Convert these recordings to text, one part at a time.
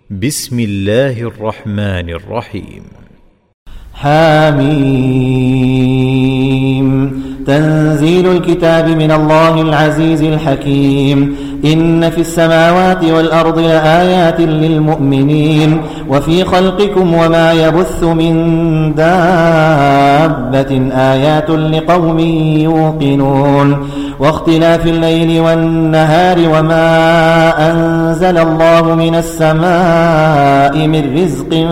بسم الله الرحمن الرحيم. حميم. تنزيل الكتاب من الله العزيز الحكيم. إن في السماوات والأرض لآيات للمؤمنين وفي خلقكم وما يبث من دابة آيات لقوم يوقنون. واختلاف الليل والنهار وما أنزل الله من السماء من رزق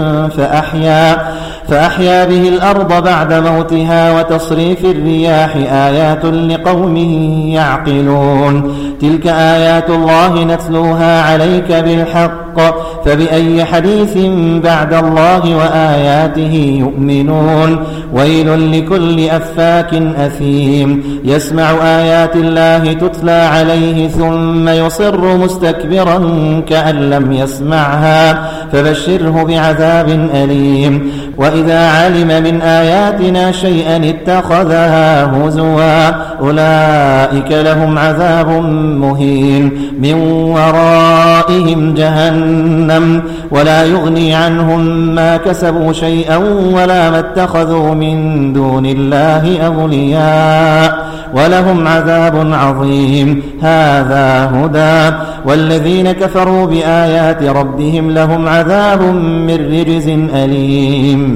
فأحيا به الأرض بعد موتها وتصريف الرياح آيات لقوم يعقلون. تلك آيات الله نتلوها عليك بالحق فبأي حديث بعد الله وآياته يؤمنون. ويل لكل أفاك أثيم يسمع آيات الله تتلى عليه ثم يصر مستكبرا كأن لم يسمعها فبشره بعذاب أليم. وإذا علم من آياتنا شيئا اتخذها هزوا أولئك لهم عذاب مهين من ورائهم جهنم ولا يغني عنهم ما كسبوا شيئا ولا ما اتخذوا من دون الله أولياء ولهم عذاب عظيم. هذا هدى والذين كفروا بآيات ربهم لهم عذاب من رجز أليم.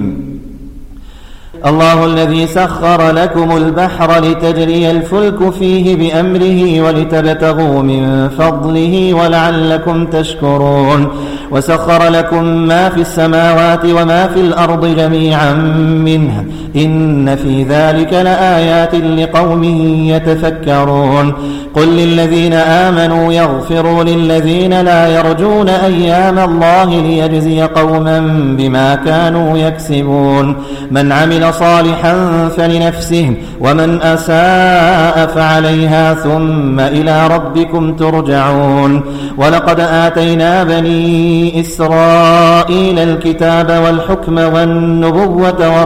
الله الذي سخر لكم البحر لتجري الفلك فيه بأمره ولتبتغوا من فضله ولعلكم تشكرون. وسخر لكم ما في السماوات وما في الأرض جميعا منه إن في ذلك لآيات لقوم يتفكرون. قل للذين آمنوا يغفروا للذين لا يرجون أيام الله ليجزي قوما بما كانوا يكسبون. من عمل صالحا فلنفسه ومن أساء فعليها ثم إلى ربكم ترجعون. ولقد آتينا بني إسرائيل الكتاب والحكم والنبوة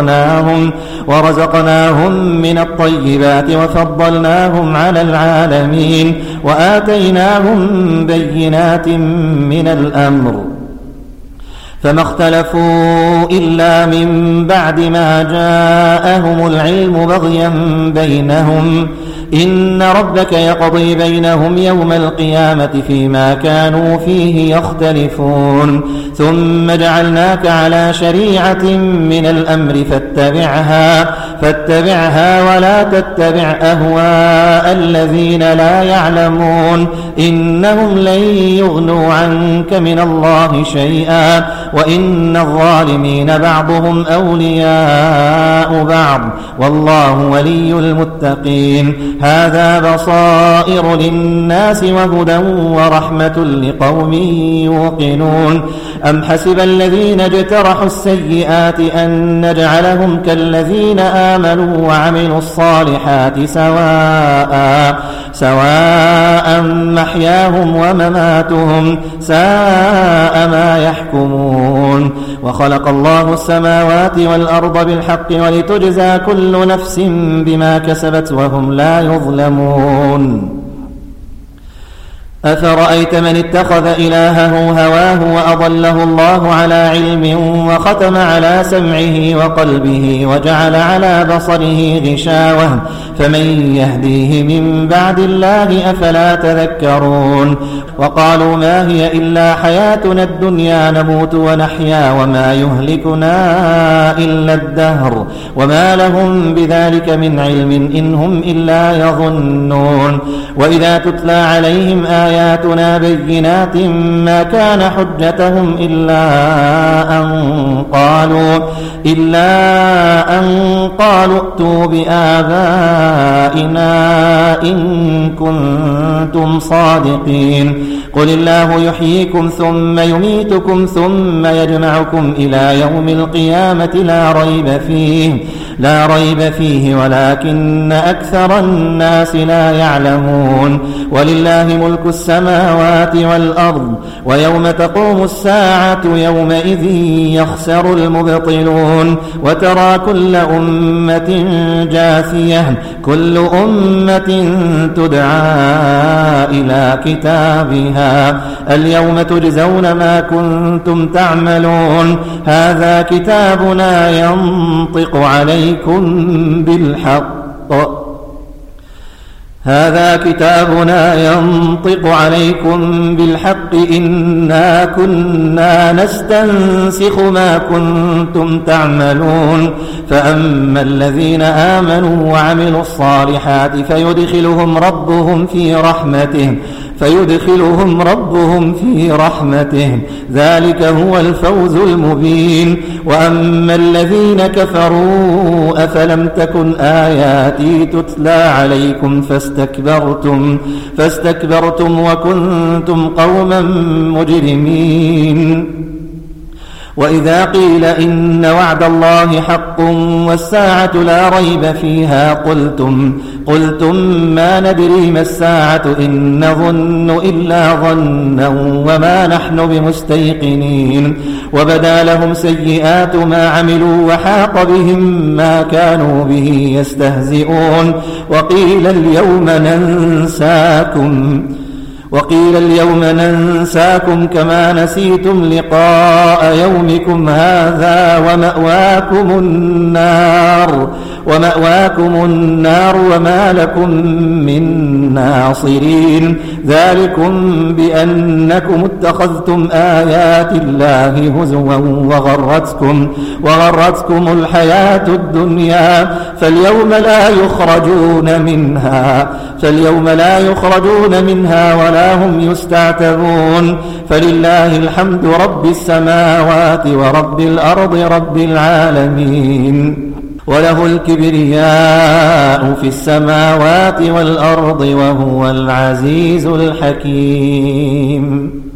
ورزقناهم من الطيبات وفضلناهم على العالمين وآتيناهم بينات من الأمر فما اختلفوا إلا من بعد ما جاءهم العلم بغيا بينهم إن ربك يقضي بينهم يوم القيامة فيما كانوا فيه يختلفون. ثم جعلناك على شريعة من الأمر فاتبعها ولا تتبع أهواء الذين لا يعلمون إنهم لن يغنوا عنك من الله شيئا وإن الظالمين بعضهم أولياء بعض والله ولي المتقين. هذا بصائر للناس وهدى ورحمة لقوم يوقنون. أم حسب الذين اجترحوا السيئات أن نجعلهم كالذين آمنوا وعملوا الصالحات سواء محياهم ومماتهم ساء ما يحكمون. وخلق الله السماوات والأرض بالحق ولتجزى كل نفس بما كسبت وهم لا يظلمون. أفرأيت من اتخذ إلهه هواه وأضله الله على علم وختم على سمعه وقلبه وجعل على بصره غشاوة فمن يهديه من بعد الله أفلا تذكرون. وقالوا ما هي إلا حياتنا الدنيا نموت ونحيا وما يهلكنا إلا الدهر وما لهم بذلك من علم إن هم إلا يظنون. وإذا تتلى عليهم آياتنا بينات ما كان حجتهم إلا أن قالوا ائتوا بآبائنا إن كنتم صادقين. قل الله يحييكم ثم يميتكم ثم يجمعكم إلى يوم القيامة لا ريب فيه ولكن أكثر الناس لا يعلمون. ولله ملك السماوات والأرض ويوم تقوم الساعة يومئذ يخسر المبطلون وترى كل أمة جاثية كل أمة تدعى إلى كتابها اليوم تجزون ما كنتم تعملون هذا كتابنا ينطق عليكم بالحق إنا كنا نستنسخ ما كنتم تعملون فأما الذين آمنوا وعملوا الصالحات فيدخلهم ربهم في رحمته ذلك هو الفوز المبين وأما الذين كفروا أفلم تكن آياتي تتلى عليكم فاستكبرتم وكنتم قوما مجرمين وإذا قيل إن وعد الله حق والساعة لا ريب فيها قلتم ما ندري ما الساعة إن نظن إلا ظنا وما نحن بمستيقنين وبدا لهم سيئات ما عملوا وحاق بهم ما كانوا به يستهزئون وقيل اليوم ننساكم كما نسيتم لقاء يومكم هذا ومأواكم النار وما لكم من ناصرين ذلكم بأنكم اتخذتم آيات الله هزوا وغرتكم الحياة الدنيا فاليوم لا يخرجون منها ولا هم يستعتبون فلله الحمد رب السماوات ورب الأرض رب العالمين وله الكبرياء في السماوات والأرض وهو العزيز الحكيم